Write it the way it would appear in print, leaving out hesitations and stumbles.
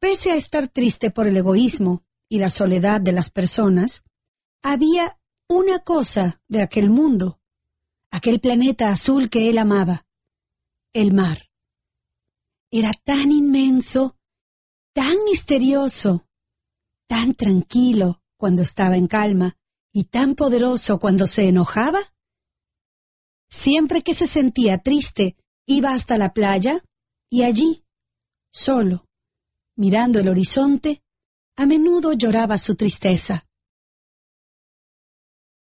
Pese a estar triste por el egoísmo y la soledad de las personas, había una cosa de aquel mundo, aquel planeta azul que él amaba, el mar. Era tan inmenso, tan misterioso, tan tranquilo cuando estaba en calma y tan poderoso cuando se enojaba. Siempre que se sentía triste, iba hasta la playa y allí, solo, mirando el horizonte, a menudo lloraba su tristeza.